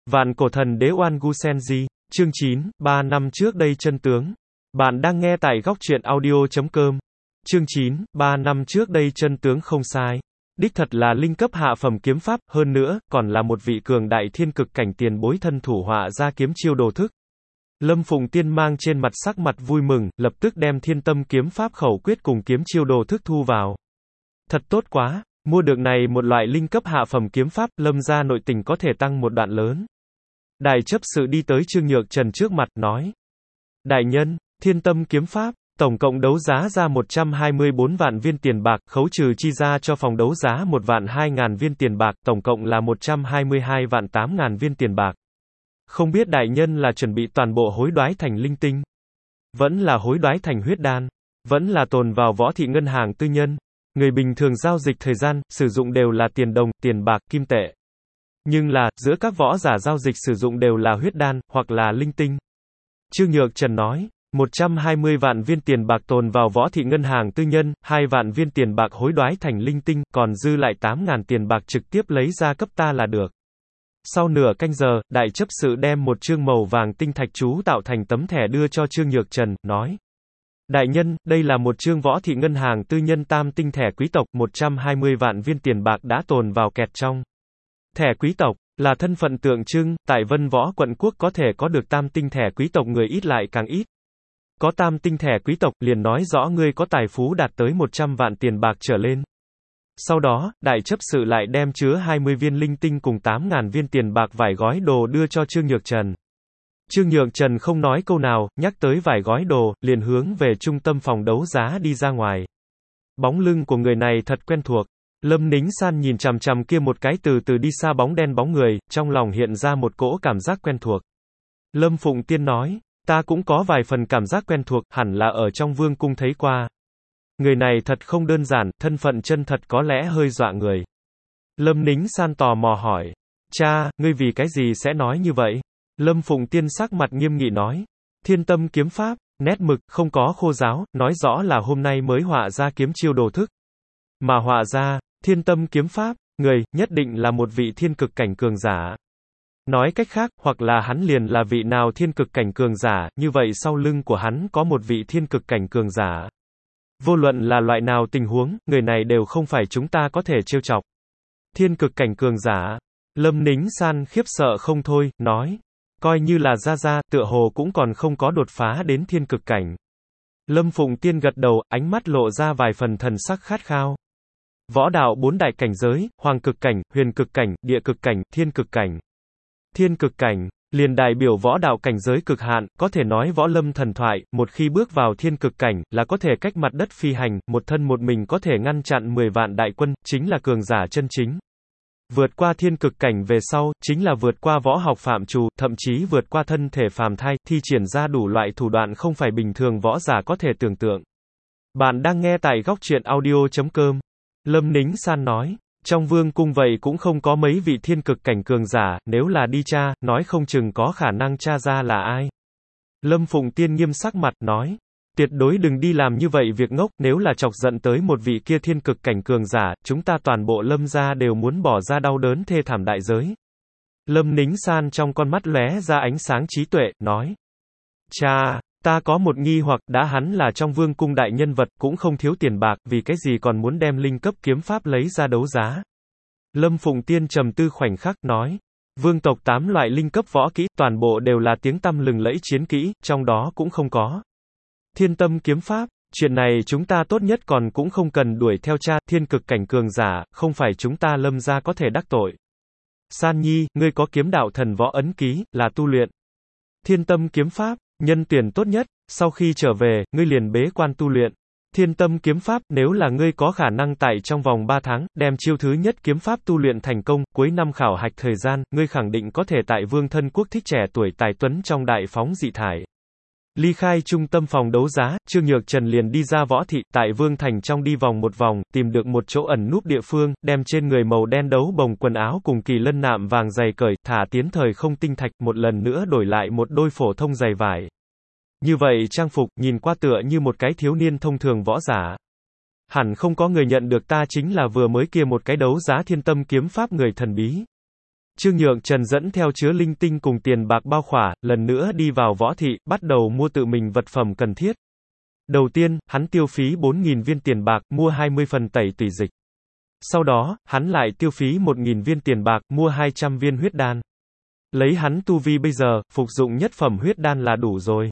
Vạn cổ thần đế Oan Gu Senji, chương 9, 3 năm trước đây chân tướng. Bạn đang nghe tại góc truyện audio.com. Chương 9, 3 năm trước đây chân tướng không sai. Đích thật là linh cấp hạ phẩm kiếm pháp, hơn nữa, còn là một vị cường đại thiên cực cảnh tiền bối thân thủ họa ra kiếm chiêu đồ thức. Lâm Phụng Tiên mang trên mặt sắc mặt vui mừng, lập tức đem thiên tâm kiếm pháp khẩu quyết cùng kiếm chiêu đồ thức thu vào. Thật tốt quá, mua được này một loại linh cấp hạ phẩm kiếm pháp, Lâm gia nội tình có thể tăng một đoạn lớn. Đại chấp sự đi tới Trương Nhược Trần trước mặt, nói. Đại nhân, thiên tâm kiếm pháp, tổng cộng đấu giá ra 124 vạn viên tiền bạc, khấu trừ chi ra cho phòng đấu giá 1 vạn 2 ngàn viên tiền bạc, tổng cộng là 122 vạn 8 ngàn viên tiền bạc. Không biết đại nhân là chuẩn bị toàn bộ hối đoái thành linh tinh, vẫn là hối đoái thành huyết đan, vẫn là tồn vào võ thị ngân hàng tư nhân. Người bình thường giao dịch thời gian, sử dụng đều là tiền đồng, tiền bạc, kim tệ. Nhưng là, giữa các võ giả giao dịch sử dụng đều là huyết đan, hoặc là linh tinh. Trương Nhược Trần nói, 120 vạn viên tiền bạc tồn vào võ thị ngân hàng tư nhân, 2 vạn viên tiền bạc hối đoái thành linh tinh, còn dư lại 8.000 tiền bạc trực tiếp lấy ra cấp ta là được. Sau nửa canh giờ, đại chấp sự đem một chương màu vàng tinh thạch chú tạo thành tấm thẻ đưa cho Trương Nhược Trần, nói. Đại nhân, đây là một chương võ thị ngân hàng tư nhân tam tinh thẻ quý tộc, 120 vạn viên tiền bạc đã tồn vào kẹt trong. Thẻ quý tộc, là thân phận tượng trưng, tại Vân Võ quận quốc có thể có được tam tinh thẻ quý tộc người ít lại càng ít. Có tam tinh thẻ quý tộc, liền nói rõ ngươi có tài phú đạt tới 100 vạn tiền bạc trở lên. Sau đó, đại chấp sự lại đem chứa 20 viên linh tinh cùng 8.000 viên tiền bạc vài gói đồ đưa cho Trương Nhược Trần. Trương Nhược Trần không nói câu nào, nhắc tới vài gói đồ, liền hướng về trung tâm phòng đấu giá đi ra ngoài. Bóng lưng của người này thật quen thuộc. Lâm Nính San nhìn chằm chằm kia một cái từ từ đi xa bóng đen bóng người, trong lòng hiện ra một cỗ cảm giác quen thuộc. Lâm Phụng Tiên nói, ta cũng có vài phần cảm giác quen thuộc, hẳn là ở trong vương cung thấy qua. Người này thật không đơn giản, thân phận chân thật có lẽ hơi dọa người. Lâm Nính San tò mò hỏi, cha, ngươi vì cái gì sẽ nói như vậy? Lâm Phụng Tiên sắc mặt nghiêm nghị nói, thiên tâm kiếm pháp, nét mực, không có khô giáo, nói rõ là hôm nay mới họa ra kiếm chiêu đồ thức. Mà họa ra, thiên tâm kiếm pháp, người, nhất định là một vị thiên cực cảnh cường giả. Nói cách khác, hoặc là hắn liền là vị nào thiên cực cảnh cường giả, như vậy sau lưng của hắn có một vị thiên cực cảnh cường giả. Vô luận là loại nào tình huống, người này đều không phải chúng ta có thể trêu chọc. Thiên cực cảnh cường giả. Lâm Nính San khiếp sợ không thôi, nói. Coi như là ra, tựa hồ cũng còn không có đột phá đến thiên cực cảnh. Lâm Phụng Tiên gật đầu, ánh mắt lộ ra vài phần thần sắc khát khao. Võ đạo 4 đại cảnh giới, hoàng cực cảnh, huyền cực cảnh, địa cực cảnh, thiên cực cảnh. Thiên cực cảnh, liền đại biểu võ đạo cảnh giới cực hạn, có thể nói võ lâm thần thoại, một khi bước vào thiên cực cảnh, là có thể cách mặt đất phi hành, một thân một mình có thể ngăn chặn 10 vạn đại quân, chính là cường giả chân chính. Vượt qua thiên cực cảnh về sau, chính là vượt qua võ học phạm trù, thậm chí vượt qua thân thể phàm thai, thi triển ra đủ loại thủ đoạn không phải bình thường võ giả có thể tưởng tượng. Bạn đang nghe tại góc truyện audio.com. Lâm Nính San nói, trong vương cung vậy cũng không có mấy vị thiên cực cảnh cường giả, nếu là đi tra, nói không chừng có khả năng tra ra là ai. Lâm Phụng Tiên nghiêm sắc mặt, nói, tuyệt đối đừng đi làm như vậy việc ngốc, nếu là chọc giận tới một vị kia thiên cực cảnh cường giả, chúng ta toàn bộ Lâm gia đều muốn bỏ ra đau đớn thê thảm đại giới. Lâm Nính San trong con mắt lóe ra ánh sáng trí tuệ, nói, cha, ta có một nghi hoặc, đã hắn là trong vương cung đại nhân vật, cũng không thiếu tiền bạc, vì cái gì còn muốn đem linh cấp kiếm pháp lấy ra đấu giá. Lâm Phụng Tiên trầm tư khoảnh khắc, nói, vương tộc 8 loại linh cấp võ kỹ, toàn bộ đều là tiếng tăm lừng lẫy chiến kỹ, trong đó cũng không có thiên tâm kiếm pháp, chuyện này chúng ta tốt nhất còn cũng không cần đuổi theo cha, thiên cực cảnh cường giả, không phải chúng ta Lâm gia có thể đắc tội. San Nhi, ngươi có kiếm đạo thần võ ấn ký, là tu luyện thiên tâm kiếm pháp, nhân tuyển tốt nhất, sau khi trở về, ngươi liền bế quan tu luyện thiên tâm kiếm pháp, nếu là ngươi có khả năng tại trong vòng 3 tháng, đem chiêu thứ nhất kiếm pháp tu luyện thành công, cuối năm khảo hạch thời gian, ngươi khẳng định có thể tại vương thân quốc thích trẻ tuổi tài tuấn trong đại phóng dị thải. Ly khai trung tâm phòng đấu giá, Trương Nhược Trần liền đi ra võ thị, tại Vương Thành trong đi vòng một vòng, tìm được một chỗ ẩn núp địa phương, đem trên người màu đen đấu bồng quần áo cùng kỳ lân nạm vàng dày cởi, thả tiến thời không tinh thạch, một lần nữa đổi lại một đôi phổ thông giày vải. Như vậy trang phục, nhìn qua tựa như một cái thiếu niên thông thường võ giả. Hẳn không có người nhận được ta chính là vừa mới kia một cái đấu giá thiên tâm kiếm pháp người thần bí. Trương Nhượng Trần dẫn theo chứa linh tinh cùng tiền bạc bao khỏa, lần nữa đi vào võ thị, bắt đầu mua tự mình vật phẩm cần thiết. Đầu tiên, hắn tiêu phí 4.000 viên tiền bạc, mua 20 phần tẩy tùy dịch. Sau đó, hắn lại tiêu phí 1.000 viên tiền bạc, mua 200 viên huyết đan. Lấy hắn tu vi bây giờ, phục dụng nhất phẩm huyết đan là đủ rồi.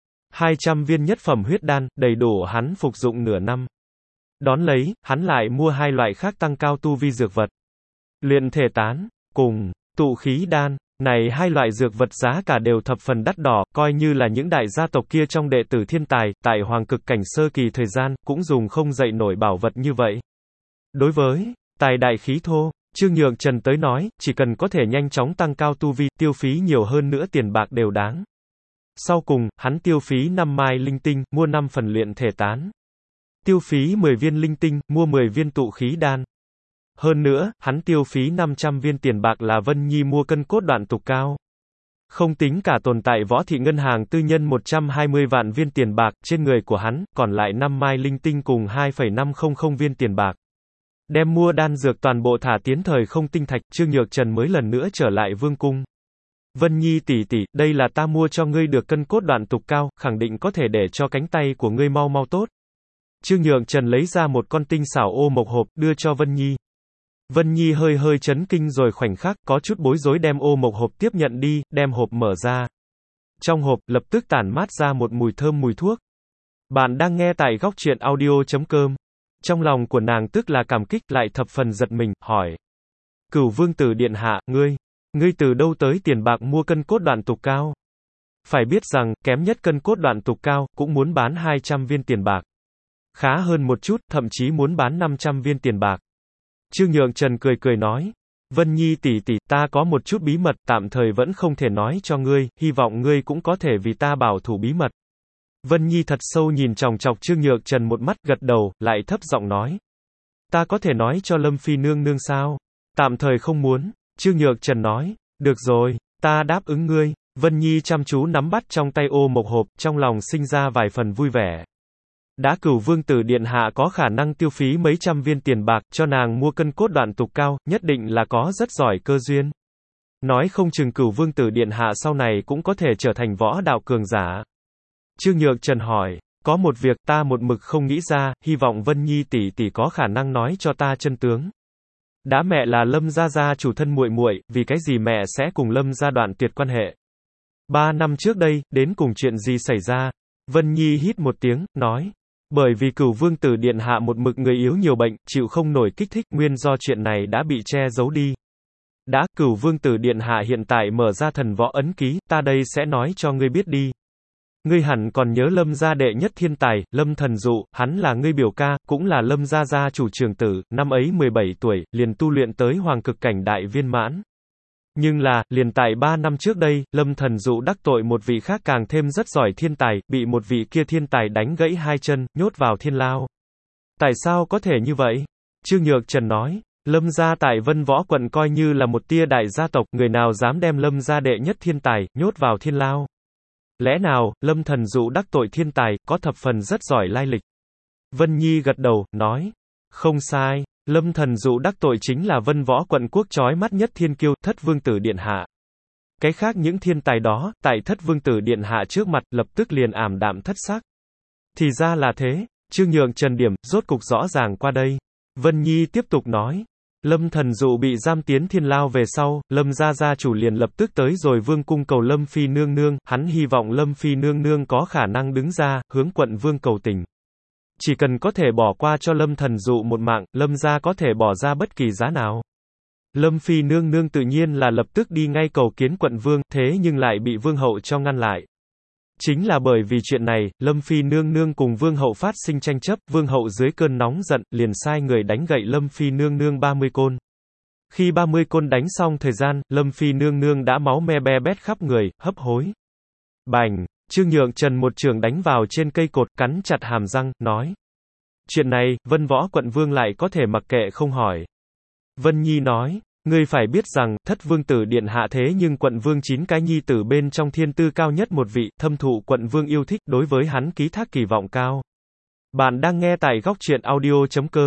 200 viên nhất phẩm huyết đan, đầy đủ hắn phục dụng nửa năm. Đón lấy, hắn lại mua hai loại khác tăng cao tu vi dược vật. Luyện thể tán, cùng tụ khí đan. Này hai loại dược vật giá cả đều thập phần đắt đỏ, coi như là những đại gia tộc kia trong đệ tử thiên tài, tại hoàng cực cảnh sơ kỳ thời gian, cũng dùng không dậy nổi bảo vật như vậy. Đối với tài đại khí thô, Trương Nhượng Trần tới nói, chỉ cần có thể nhanh chóng tăng cao tu vi, tiêu phí nhiều hơn nữa tiền bạc đều đáng. Sau cùng, hắn tiêu phí 5 mai linh tinh, mua 5 phần luyện thể tán. Tiêu phí 10 viên linh tinh, mua 10 viên tụ khí đan. Hơn nữa, hắn tiêu phí 500 viên tiền bạc là Vân Nhi mua cân cốt đoạn tục cao. Không tính cả tồn tại võ thị ngân hàng tư nhân 120 vạn viên tiền bạc trên người của hắn, còn lại 5 mai linh tinh cùng 2,500 viên tiền bạc. Đem mua đan dược toàn bộ thả tiến thời không tinh thạch, Trương Nhược Trần mới lần nữa trở lại vương cung. Vân Nhi tỷ tỷ, đây là ta mua cho ngươi được cân cốt đoạn tục cao, khẳng định có thể để cho cánh tay của ngươi mau mau tốt. Trương Nhượng Trần lấy ra một con tinh xảo ô mộc hộp, đưa cho Vân Nhi. Vân Nhi hơi hơi chấn kinh rồi khoảnh khắc, có chút bối rối đem ô mộc hộp tiếp nhận đi, đem hộp mở ra. Trong hộp, lập tức tản mát ra một mùi thơm mùi thuốc. Bạn đang nghe tại góc truyện audio.com. Trong lòng của nàng tức là cảm kích, lại thập phần giật mình, hỏi. Cửu vương tử điện hạ, ngươi từ đâu tới tiền bạc mua cân cốt đoạn tục cao? Phải biết rằng, kém nhất cân cốt đoạn tục cao, cũng muốn bán 200 viên tiền bạc. Khá hơn một chút, thậm chí muốn bán 500 viên tiền bạc. Trương Nhượng Trần cười cười nói. Vân Nhi tỷ tỷ, ta có một chút bí mật, tạm thời vẫn không thể nói cho ngươi, hy vọng ngươi cũng có thể vì ta bảo thủ bí mật. Vân Nhi thật sâu nhìn chòng chọc Trương Nhượng Trần một mắt, gật đầu, lại thấp giọng nói. Ta có thể nói cho Lâm Phi nương nương sao? Tạm thời không muốn. Trương Nhượng Trần nói. Được rồi, ta đáp ứng ngươi. Vân Nhi chăm chú nắm bắt trong tay ô mộc hộp, trong lòng sinh ra vài phần vui vẻ. Đã Cửu vương tử điện hạ có khả năng tiêu phí mấy trăm viên tiền bạc cho nàng mua cân cốt đoạn tục cao, nhất định là có rất giỏi cơ duyên. Nói không chừng Cửu vương tử điện hạ sau này cũng có thể trở thành võ đạo cường giả. Trương Nhượng Trần hỏi, có một việc ta một mực không nghĩ ra, hy vọng Vân Nhi tỷ tỷ có khả năng nói cho ta chân tướng. Đã mẹ là Lâm gia gia chủ thân muội muội, vì cái gì mẹ sẽ cùng Lâm gia đoạn tuyệt quan hệ? 3 năm trước đây, đến cùng chuyện gì xảy ra? Vân Nhi hít một tiếng, nói. Bởi vì Cửu vương tử điện hạ một mực người yếu nhiều bệnh, chịu không nổi kích thích, nguyên do chuyện này đã bị che giấu đi. Đã, Cửu vương tử điện hạ hiện tại mở ra thần võ ấn ký, ta đây sẽ nói cho ngươi biết đi. Ngươi hẳn còn nhớ Lâm gia đệ nhất thiên tài, Lâm Thần Dụ, hắn là ngươi biểu ca, cũng là Lâm gia gia chủ trường tử, năm ấy 17 tuổi, liền tu luyện tới hoàng cực cảnh đại viên mãn. Nhưng là, liền tại 3 năm trước đây, Lâm Thần Dụ đắc tội một vị khác càng thêm rất giỏi thiên tài, bị một vị kia thiên tài đánh gãy hai chân, nhốt vào thiên lao. Tại sao có thể như vậy? Trương Nhượng Trần nói, Lâm gia tại Vân Võ quận coi như là một tia đại gia tộc, người nào dám đem Lâm gia đệ nhất thiên tài, nhốt vào thiên lao? Lẽ nào, Lâm Thần Dụ đắc tội thiên tài, có thập phần rất giỏi lai lịch? Vân Nhi gật đầu, nói, không sai. Lâm Thần Dụ đắc tội chính là Vân Võ quận quốc chói mắt nhất thiên kiêu, Thất vương tử điện hạ. Cái khác những thiên tài đó, tại Thất vương tử điện hạ trước mặt, lập tức liền ảm đạm thất sắc. Thì ra là thế, Trương Nhượng Trần điểm, rốt cục rõ ràng qua đây. Vân Nhi tiếp tục nói. Lâm Thần Dụ bị giam tiến thiên lao về sau, Lâm gia gia chủ liền lập tức tới rồi vương cung cầu Lâm Phi nương nương, hắn hy vọng Lâm Phi nương nương có khả năng đứng ra, hướng quận vương cầu tình. Chỉ cần có thể bỏ qua cho Lâm Thần Dụ một mạng, Lâm gia có thể bỏ ra bất kỳ giá nào. Lâm Phi nương nương tự nhiên là lập tức đi ngay cầu kiến quận vương, thế nhưng lại bị vương hậu cho ngăn lại. Chính là bởi vì chuyện này, Lâm Phi nương nương cùng vương hậu phát sinh tranh chấp, vương hậu dưới cơn nóng giận, liền sai người đánh gậy Lâm Phi nương nương 30 côn. Khi 30 côn đánh xong thời gian, Lâm Phi nương nương đã máu me be bét khắp người, hấp hối. Bành! Trương Nhượng Trần một trường đánh vào trên cây cột, cắn chặt hàm răng, nói. Chuyện này, Vân Võ quận vương lại có thể mặc kệ không hỏi. Vân Nhi nói, ngươi phải biết rằng, Thất vương tử điện hạ thế nhưng quận vương 9 cái nhi tử bên trong thiên tư cao nhất một vị, thâm thụ quận vương yêu thích, đối với hắn ký thác kỳ vọng cao. Bạn đang nghe tại góc truyện audio.com.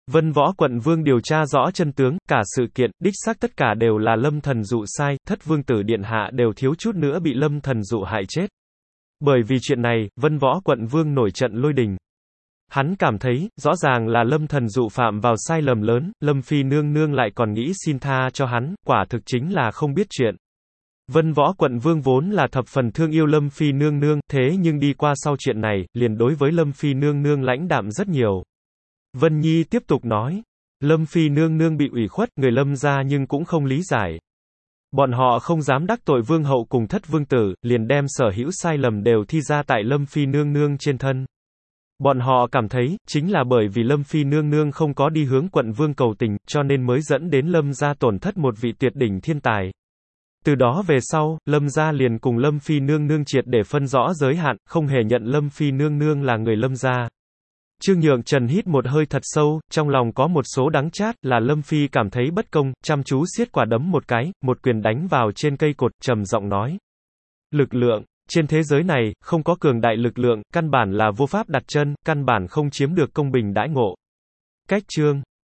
Vân Võ quận vương điều tra rõ chân tướng, cả sự kiện, đích xác tất cả đều là Lâm Thần Dụ sai, thất vương tử điện hạ đều thiếu chút nữa bị Lâm Thần Dụ hại chết. Bởi vì chuyện này, Vân Võ quận vương nổi trận lôi đình. Hắn cảm thấy, rõ ràng là Lâm Thần Dụ phạm vào sai lầm lớn, Lâm Phi nương nương lại còn nghĩ xin tha cho hắn, quả thực chính là không biết chuyện. Vân Võ quận vương vốn là thập phần thương yêu Lâm Phi nương nương, thế nhưng đi qua sau chuyện này, liền đối với Lâm Phi nương nương lãnh đạm rất nhiều. Vân Nhi tiếp tục nói, Lâm Phi nương nương bị ủy khuất, người Lâm gia nhưng cũng không lý giải. Bọn họ không dám đắc tội vương hậu cùng thất vương tử, liền đem sở hữu sai lầm đều thi ra tại Lâm Phi nương nương trên thân. Bọn họ cảm thấy, chính là bởi vì Lâm Phi nương nương không có đi hướng quận vương cầu tình, cho nên mới dẫn đến Lâm gia tổn thất một vị tuyệt đỉnh thiên tài. Từ đó về sau, Lâm gia liền cùng Lâm Phi nương nương triệt để phân rõ giới hạn, không hề nhận Lâm Phi nương nương là người Lâm gia. Trương Nhượng Trần hít một hơi thật sâu, trong lòng có một số đắng chát, là Lâm Phi cảm thấy bất công, chăm chú siết quả đấm một cái, một quyền đánh vào trên cây cột, trầm giọng nói. Lực lượng, trên thế giới này, không có cường đại lực lượng, căn bản là vô pháp đặt chân, căn bản không chiếm được công bình đãi ngộ. Cách chương